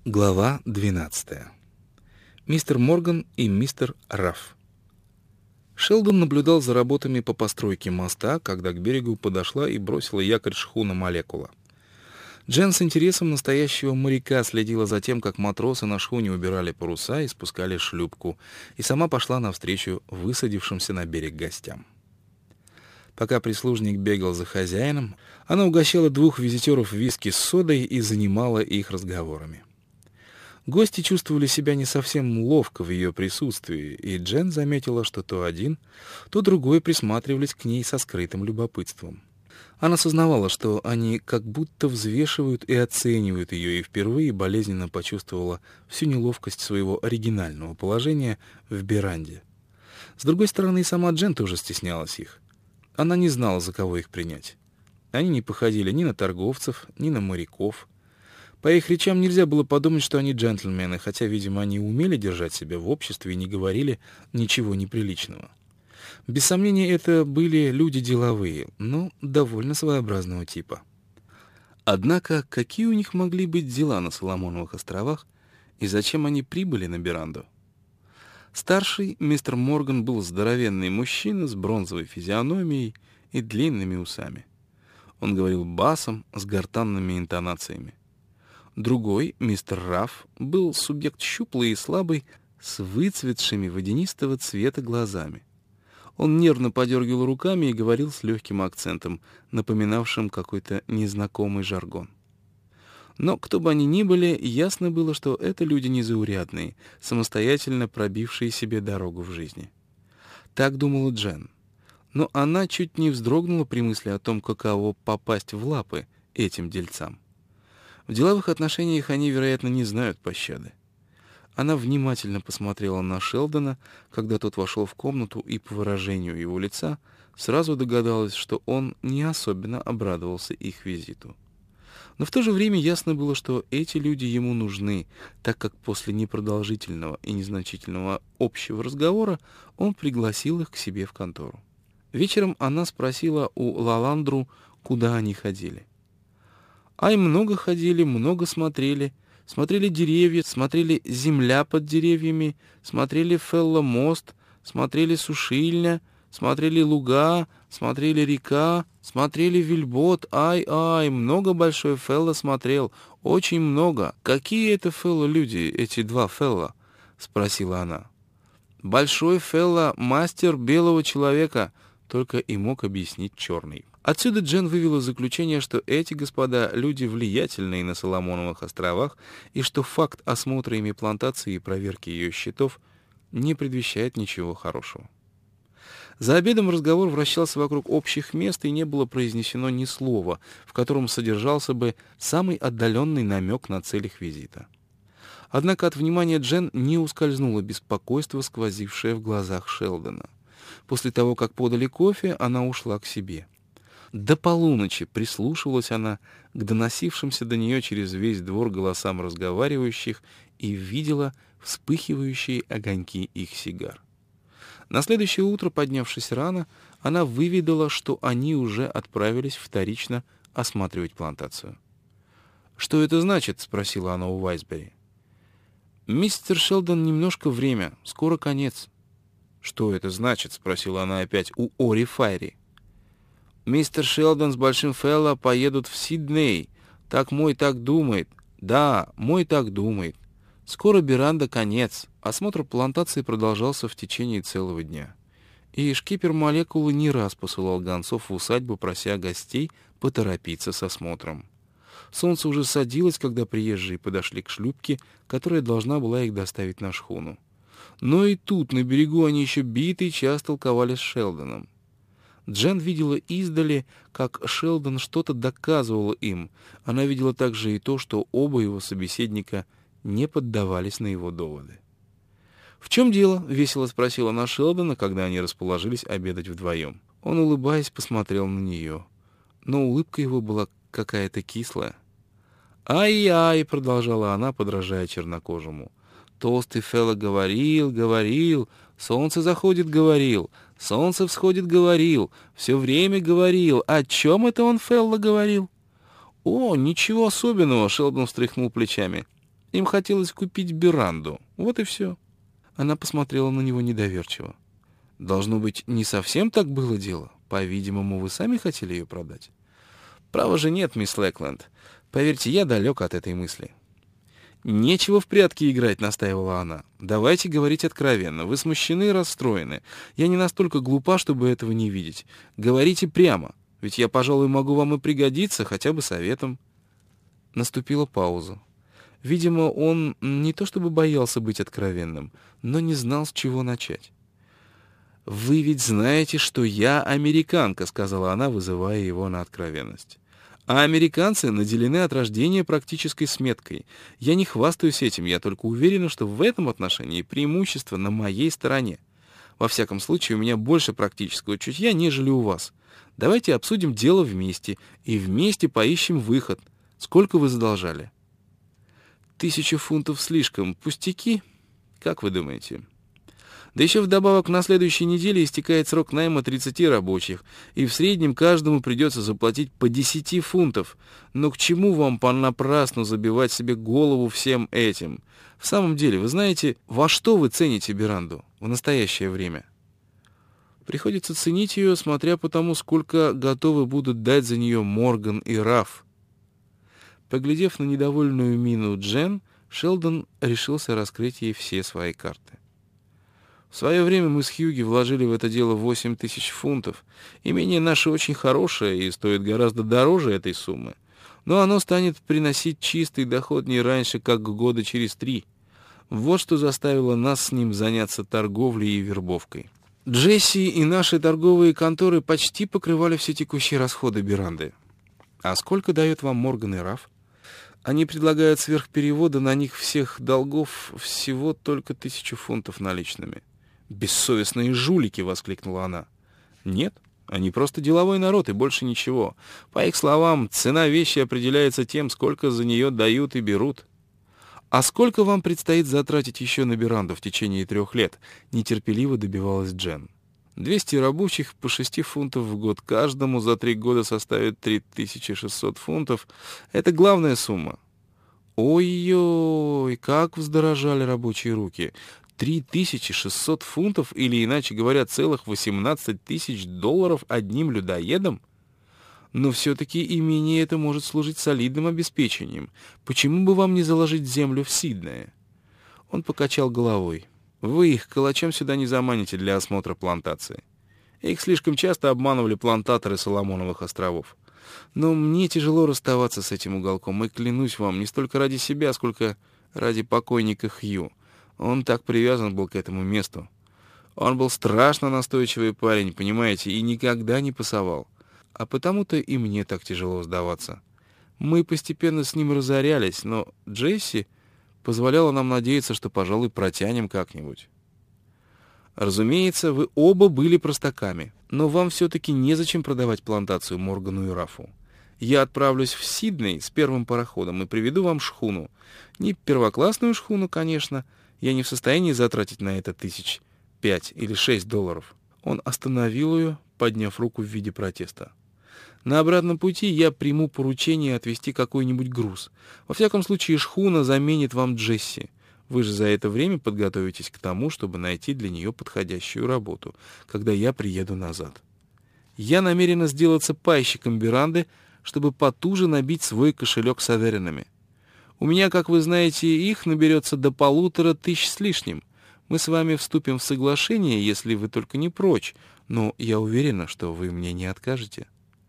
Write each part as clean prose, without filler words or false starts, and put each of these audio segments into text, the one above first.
Глава 12. Мистер Морган и мистер Рафф. Шелдон наблюдал за работами по постройке моста, когда к берегу подошла и бросила якорь шхуна «Молекула». Джен с интересом настоящего моряка следила за тем, как матросы на шхуне убирали паруса и спускали шлюпку, и сама пошла навстречу высадившимся на берег гостям. Пока прислужник бегал за хозяином, она угощала двух визитеров виски с содой и занимала их разговорами. Гости чувствовали себя не совсем ловко в ее присутствии, и Джен заметила, что то один, то другой присматривались к ней со скрытым любопытством. Она сознавала, что они как будто взвешивают и оценивают ее, и впервые болезненно почувствовала всю неловкость своего оригинального положения в веранде. С другой стороны, и сама Джен тоже стеснялась их. Она не знала, за кого их принять. Они не походили ни на торговцев, ни на моряков. По их речам нельзя было подумать, что они джентльмены, хотя, видимо, они умели держать себя в обществе и не говорили ничего неприличного. Без сомнения, это были люди деловые, но довольно своеобразного типа. Однако, какие у них могли быть дела на Соломоновых островах, и зачем они прибыли на Миранду? Старший, мистер Морган, был здоровенный мужчина с бронзовой физиономией и длинными усами. Он говорил басом с гортанными интонациями. Другой, мистер Рафф, был субъект щуплый и слабый, с выцветшими водянистого цвета глазами. Он нервно подергивал руками и говорил с легким акцентом, напоминавшим какой-то незнакомый жаргон. Но кто бы они ни были, ясно было, что это люди незаурядные, самостоятельно пробившие себе дорогу в жизни. Так думала Джен. Но она чуть не вздрогнула при мысли о том, каково попасть в лапы этим дельцам. В деловых отношениях они, вероятно, не знают пощады. Она внимательно посмотрела на Шелдона, когда тот вошел в комнату, и по выражению его лица сразу догадалась, что он не особенно обрадовался их визиту. Но в то же время ясно было, что эти люди ему нужны, так как после непродолжительного и незначительного общего разговора он пригласил их к себе в контору. Вечером она спросила у Лаландру, куда они ходили. Ай, много ходили, много смотрели. Смотрели деревья, смотрели земля под деревьями, смотрели Фелло-мост, смотрели сушильня, смотрели луга, смотрели река, смотрели вельбот. Ай, много большой Фелло смотрел, очень много. Какие это Фелло люди, эти два Фелло? Спросила она. Большой Фелло — мастер белого человека, только и мог объяснить черный. Отсюда Джен вывела заключение, что эти господа — люди влиятельные на Соломоновых островах, и что факт осмотра ими плантации и проверки ее счетов не предвещает ничего хорошего. За обедом разговор вращался вокруг общих мест, и не было произнесено ни слова, в котором содержался бы самый отдаленный намек на цель их визита. Однако от внимания Джен не ускользнуло беспокойство, сквозившее в глазах Шелдона. После того, как подали кофе, она ушла к себе. До полуночи прислушивалась она к доносившимся до нее через весь двор голосам разговаривающих и видела вспыхивающие огоньки их сигар. На следующее утро, поднявшись рано, она выведала, что они уже отправились вторично осматривать плантацию. «Что это значит?» — спросила она у Вайсбери. «Мистер Шелдон, немножко время, скоро конец». «Что это значит?» — спросила она опять у Ори Файри. «Мистер Шелдон с Большим Фелло поедут в Сидней. Так мой так думает. Да, мой так думает. Скоро Миранда конец». Осмотр плантации продолжался в течение целого дня. И шкипер «Молекулы» не раз посылал гонцов в усадьбу, прося гостей поторопиться с осмотром. Солнце уже садилось, когда приезжие подошли к шлюпке, которая должна была их доставить на шхуну. Но и тут, на берегу, они еще битый час толковали с Шелдоном. Джен видела издали, как Шелдон что-то доказывал им. Она видела также и то, что оба его собеседника не поддавались на его доводы. «В чем дело?» — весело спросила она Шелдона, когда они расположились обедать вдвоем. Он, улыбаясь, посмотрел на нее. Но улыбка его была какая-то кислая. «Ай-ай!» — продолжала она, подражая чернокожему. «Толстый Фелло говорил, солнце заходит, говорил, солнце всходит, говорил, все время говорил. О чем это он, Фелло, говорил?» «О, ничего особенного!» — Шелдон встряхнул плечами. Им хотелось купить веранду. Вот и все. Она посмотрела на него недоверчиво. Должно быть, не совсем так было дело. По-видимому, вы сами хотели ее продать. Право же нет, мисс Лэкленд. Поверьте, я далек от этой мысли. «Нечего в прятки играть», — настаивала она. «Давайте говорить откровенно. Вы смущены и расстроены. Я не настолько глупа, чтобы этого не видеть. Говорите прямо, ведь я, пожалуй, могу вам и пригодиться, хотя бы советом». Наступила пауза. Видимо, он не то чтобы боялся быть откровенным, но не знал, с чего начать. «Вы ведь знаете, что я американка», — сказала она, вызывая его на откровенность. «А американцы наделены от рождения практической сметкой. Я не хвастаюсь этим, я только уверена, что в этом отношении преимущество на моей стороне. Во всяком случае, у меня больше практического чутья, нежели у вас. Давайте обсудим дело вместе и вместе поищем выход. Сколько вы задолжали?» 1000 фунтов слишком. Пустяки? Как вы думаете? Да еще вдобавок на следующей неделе истекает срок найма 30 рабочих, и в среднем каждому придется заплатить по 10 фунтов. Но к чему вам понапрасну забивать себе голову всем этим? В самом деле, вы знаете, во что вы цените веранду в настоящее время? Приходится ценить ее, смотря по тому, сколько готовы будут дать за нее Морган и Раф. Поглядев на недовольную мину Джен, Шелдон решился раскрыть ей все свои карты. В свое время мы с Хьюги вложили в это дело 8000 фунтов. Имение наше очень хорошее и стоит гораздо дороже этой суммы. Но оно станет приносить чистый доход не раньше, как года через 3. Вот что заставило нас с ним заняться торговлей и вербовкой. Джесси и наши торговые конторы почти покрывали все текущие расходы веранды. А сколько дает вам Морган и Раф? Они предлагают сверх перевода на них всех долгов всего только 1000 фунтов наличными. «Бессовестные жулики!» — воскликнула она. «Нет, они просто деловой народ и больше ничего. По их словам, цена вещи определяется тем, сколько за нее дают и берут». «А сколько вам предстоит затратить еще на веранду в течение 3 лет?» — нетерпеливо добивалась Джен. 200 рабочих по 6 фунтов в год каждому за 3 года составит 3600 фунтов. Это главная сумма. Ой-ой, как вздорожали рабочие руки. 3600 фунтов, или, иначе говоря, целых 18 тысяч долларов одним людоедом? Но все-таки имение это может служить солидным обеспечением. Почему бы вам не заложить землю в Сиднее? Он покачал головой. Вы их калачом сюда не заманите для осмотра плантации. Их слишком часто обманывали плантаторы Соломоновых островов. Но мне тяжело расставаться с этим уголком, и клянусь вам, не столько ради себя, сколько ради покойника Хью. Он так привязан был к этому месту. Он был страшно настойчивый парень, понимаете, и никогда не пасовал. А потому-то и мне так тяжело сдаваться. Мы постепенно с ним разорялись, но Джесси позволяла нам надеяться, что, пожалуй, протянем как-нибудь. Разумеется, вы оба были простаками, но вам все-таки незачем продавать плантацию Моргану и Рафу. Я отправлюсь в Сидней с первым пароходом и приведу вам шхуну. Не первоклассную шхуну, конечно. Я не в состоянии затратить на это 5 или 6 долларов. Он остановил ее, подняв руку в виде протеста. На обратном пути я приму поручение отвезти какой-нибудь груз. Во всяком случае, шхуна заменит вам Джесси. Вы же за это время подготовитесь к тому, чтобы найти для нее подходящую работу, когда я приеду назад. Я намерена сделаться пайщиком веранды, чтобы потуже набить свой кошелек с аверинами. У меня, как вы знаете, их наберется до 1500 с лишним. Мы с вами вступим в соглашение, если вы только не прочь, но я уверена, что вы мне не откажете».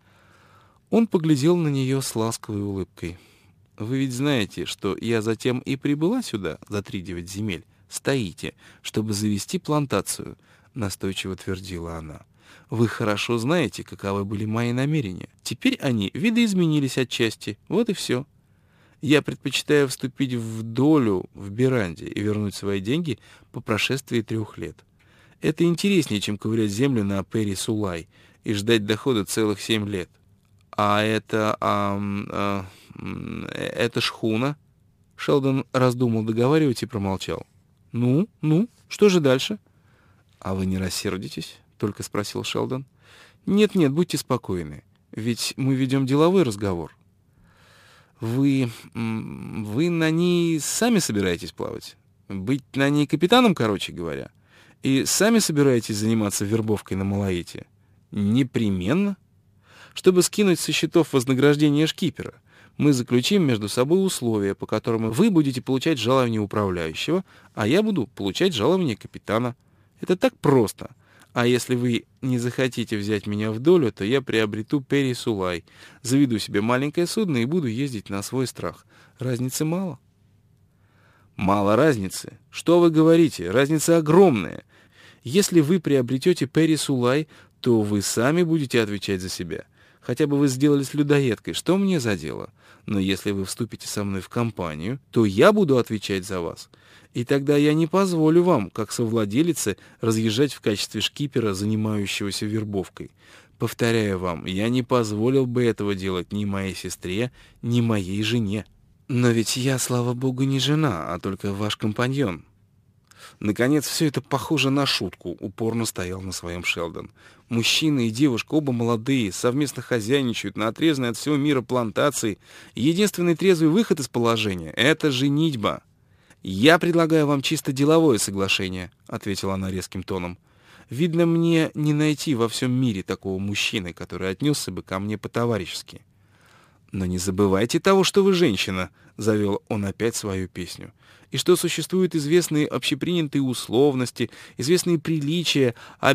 Он поглядел на нее с ласковой улыбкой. «Вы ведь знаете, что я затем и прибыла сюда, за 3-9 земель, стоите, чтобы завести плантацию», — настойчиво твердила она. «Вы хорошо знаете, каковы были мои намерения. Теперь они видоизменились отчасти, вот и все. Я предпочитаю вступить в долю в веранде и вернуть свои деньги по прошествии 3 лет. Это интереснее, чем ковырять землю на Перри-Сулай и ждать дохода целых 7 лет. А это шхуна?» Шелдон раздумал договаривать и промолчал. «Ну, что же дальше?» «А вы не рассердитесь?» — только спросил Шелдон. «Нет, будьте спокойны, ведь мы ведем деловой разговор». Вы на ней сами собираетесь плавать? Быть на ней капитаном, короче говоря? И сами собираетесь заниматься вербовкой на Малаите? Непременно. Чтобы скинуть со счетов вознаграждение шкипера, мы заключим между собой условия, по которым вы будете получать жалование управляющего, а я буду получать жалование капитана. Это так просто. А если вы не захотите взять меня в долю, то я приобрету Перри Сулай, заведу себе маленькое судно и буду ездить на свой страх. Разницы мало. Мало разницы. Что вы говорите? Разница огромная. Если вы приобретете Перри Сулай, то вы сами будете отвечать за себя. Хотя бы вы сделались людоедкой, что мне за дело? Но если вы вступите со мной в компанию, то я буду отвечать за вас. И тогда я не позволю вам, как совладелице, разъезжать в качестве шкипера, занимающегося вербовкой. Повторяю вам, я не позволил бы этого делать ни моей сестре, ни моей жене. Но ведь я, слава богу, не жена, а только ваш компаньон. Наконец, все это похоже на шутку, упорно стоял на своем Шелдон. Мужчина и девушка, оба молодые, совместно хозяйничают на отрезанной от всего мира плантации. Единственный трезвый выход из положения — это женитьба. «Я предлагаю вам чисто деловое соглашение», — ответила она резким тоном. «Видно, мне не найти во всем мире такого мужчины, который отнесся бы ко мне по-товарищески». «Но не забывайте того, что вы женщина», — завел он опять свою песню, «и что существуют известные общепринятые условности, известные приличия,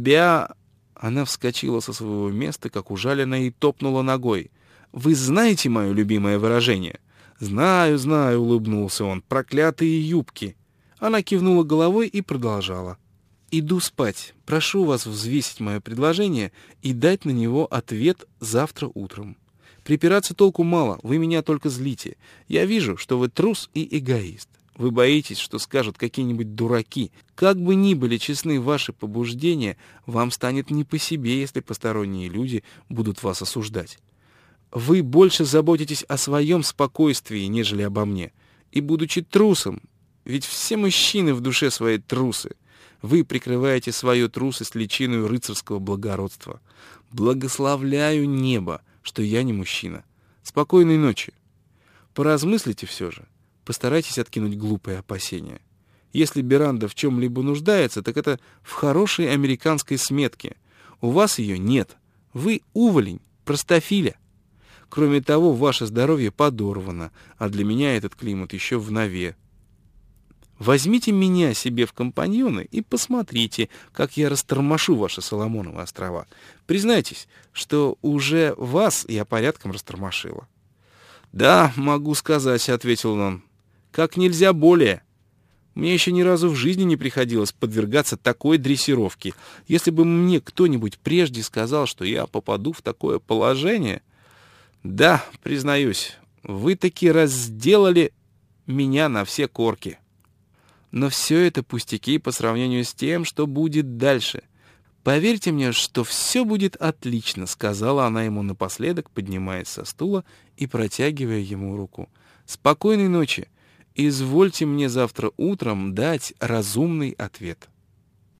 Она вскочила со своего места, как ужаленная, и топнула ногой. «Вы знаете мое любимое выражение?» «Знаю, знаю», — улыбнулся он, — «проклятые юбки». Она кивнула головой и продолжала. «Иду спать. Прошу вас взвесить мое предложение и дать на него ответ завтра утром. Припираться толку мало, вы меня только злите. Я вижу, что вы трус и эгоист. Вы боитесь, что скажут какие-нибудь дураки. Как бы ни были честны ваши побуждения, вам станет не по себе, если посторонние люди будут вас осуждать. Вы больше заботитесь о своем спокойствии, нежели обо мне. И будучи трусом, ведь все мужчины в душе своей трусы, вы прикрываете свою трусость личиною рыцарского благородства. Благословляю небо, что я не мужчина. Спокойной ночи. Поразмыслите все же. Постарайтесь откинуть глупые опасения. Если Беранда в чем-либо нуждается, так это в хорошей американской сметке. У вас ее нет. Вы уволень, простофиля. Кроме того, ваше здоровье подорвано, а для меня этот климат еще в нове. Возьмите меня себе в компаньоны и посмотрите, как я растормошу ваши Соломоновы острова. Признайтесь, что уже вас я порядком растормошила». «Да, могу сказать», — ответил он. «Как нельзя более. Мне еще ни разу в жизни не приходилось подвергаться такой дрессировке. Если бы мне кто-нибудь прежде сказал, что я попаду в такое положение... Да, признаюсь, вы таки разделали меня на все корки. Но все это пустяки по сравнению с тем, что будет дальше. Поверьте мне, что все будет отлично», — сказала она ему напоследок, поднимаясь со стула и протягивая ему руку. «Спокойной ночи. Извольте мне завтра утром дать разумный ответ».